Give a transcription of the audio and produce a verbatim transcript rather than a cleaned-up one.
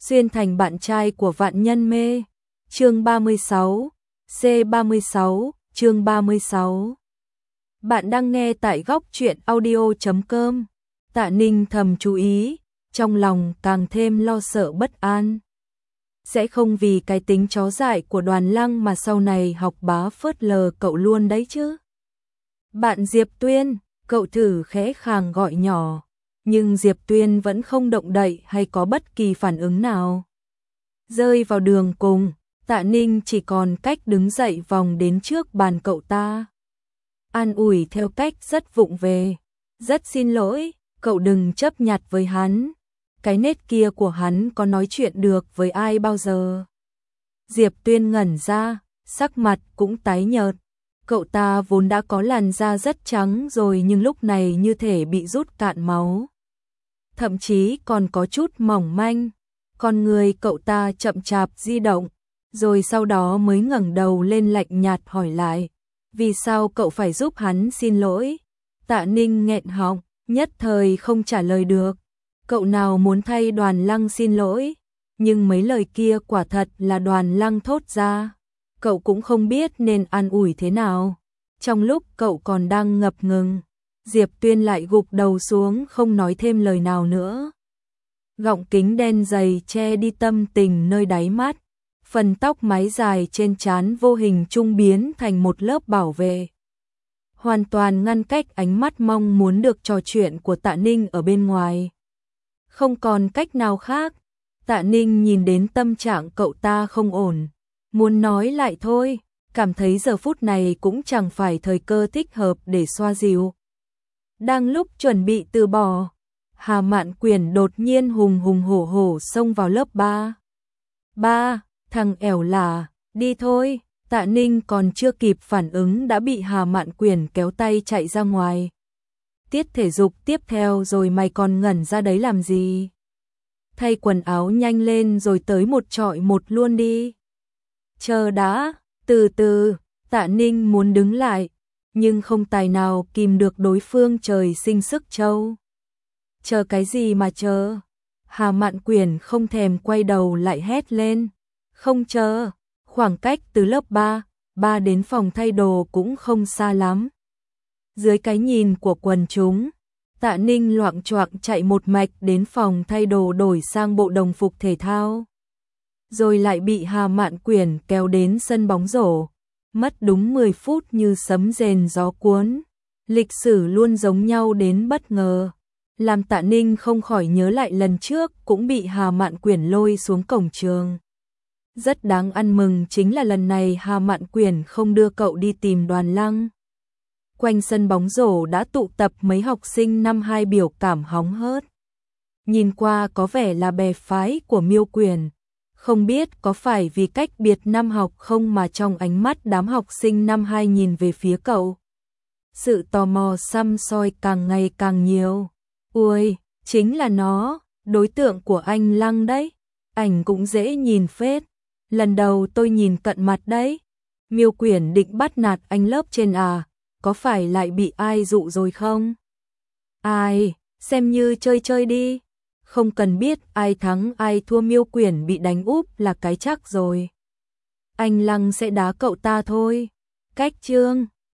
xuyên thành bạn trai của vạn nhân mê. Chương ba mươi sáu, C ba mươi sáu, chương ba mươi sáu. Bạn đang nghe tại góc truyện audio chấm com. Tạ Ninh thầm chú ý, trong lòng càng thêm lo sợ bất an. Sẽ không vì cái tính chó dại của Đoàn Lăng mà sau này học bá phớt lờ cậu luôn đấy chứ. Bạn Diệp Tuyên, cậu thử khẽ khàng gọi nhỏ, nhưng Diệp Tuyên vẫn không động đậy hay có bất kỳ phản ứng nào. Rơi vào đường cùng, Tạ Ninh chỉ còn cách đứng dậy vòng đến trước bàn cậu ta. An ủi theo cách rất vụng về. Rất xin lỗi, cậu đừng chấp nhặt với hắn. Cái nết kia của hắn có nói chuyện được với ai bao giờ. Diệp Tuyên ngẩn ra, sắc mặt cũng tái nhợt. Cậu ta vốn đã có làn da rất trắng rồi nhưng lúc này như thể bị rút cạn máu. Thậm chí còn có chút mỏng manh. Con người cậu ta chậm chạp di động, rồi sau đó mới ngẩng đầu lên lạnh nhạt hỏi lại. Vì sao cậu phải giúp hắn xin lỗi? Tạ Ninh nghẹn họng, nhất thời không trả lời được. Cậu nào muốn thay Đoàn Lăng xin lỗi, nhưng mấy lời kia quả thật là Đoàn Lăng thốt ra. Cậu cũng không biết nên an ủi thế nào. Trong lúc cậu còn đang ngập ngừng, Diệp Tuyên lại gục đầu xuống không nói thêm lời nào nữa. Gọng kính đen dày che đi tâm tình nơi đáy mắt. Phần tóc mái dài trên trán vô hình trung biến thành một lớp bảo vệ, hoàn toàn ngăn cách ánh mắt mong muốn được trò chuyện của Tạ Ninh ở bên ngoài. Không còn cách nào khác, Tạ Ninh nhìn đến tâm trạng cậu ta không ổn, muốn nói lại thôi, cảm thấy giờ phút này cũng chẳng phải thời cơ thích hợp để xoa dịu. Đang lúc chuẩn bị từ bỏ, Hà Mạn Quyển đột nhiên hùng hùng hổ hổ xông vào lớp ba. Ba, thằng ẻo lả, đi thôi. Tạ Ninh còn chưa kịp phản ứng đã bị Hà Mạn Quyển kéo tay chạy ra ngoài. Tiết thể dục tiếp theo rồi mày còn ngẩn ra đấy làm gì? Thay quần áo nhanh lên rồi tới một trọi một luôn đi. Chờ đã, từ từ, Tạ Ninh muốn đứng lại, nhưng không tài nào kìm được đối phương trời sinh sức trâu. Chờ cái gì mà chờ? Hà Mạn Quyển không thèm quay đầu lại hét lên. Không chờ, khoảng cách từ lớp ba, ba đến phòng thay đồ cũng không xa lắm. Dưới cái nhìn của quần chúng, Tạ Ninh loạng choạng chạy một mạch đến phòng thay đồ đổi sang bộ đồng phục thể thao. Rồi lại bị Hà Mạn Quyển kéo đến sân bóng rổ. Mất đúng mười phút như sấm rền gió cuốn. Lịch sử luôn giống nhau đến bất ngờ. Làm Tạ Ninh không khỏi nhớ lại lần trước cũng bị Hà Mạn Quyển lôi xuống cổng trường. Rất đáng ăn mừng chính là lần này Hà Mạn Quyển không đưa cậu đi tìm Đoàn Lăng. Quanh sân bóng rổ đã tụ tập mấy học sinh năm hai biểu cảm hóng hớt. Nhìn qua có vẻ là bè phái của Miêu Quyển. Không biết có phải vì cách biệt năm học không mà trong ánh mắt đám học sinh năm hai nhìn về phía cậu. Sự tò mò săm soi càng ngày càng nhiều. Ui, chính là nó, đối tượng của anh Lăng đấy. Ảnh cũng dễ nhìn phết. Lần đầu tôi nhìn cận mặt đấy. Miêu Quyển định bắt nạt anh lớp trên à, có phải lại bị ai dụ rồi không? Ai, xem như chơi chơi đi. Không cần biết ai thắng ai thua, Miêu Quyển bị đánh úp là cái chắc rồi. Anh Lăng sẽ đá cậu ta thôi. Cách chương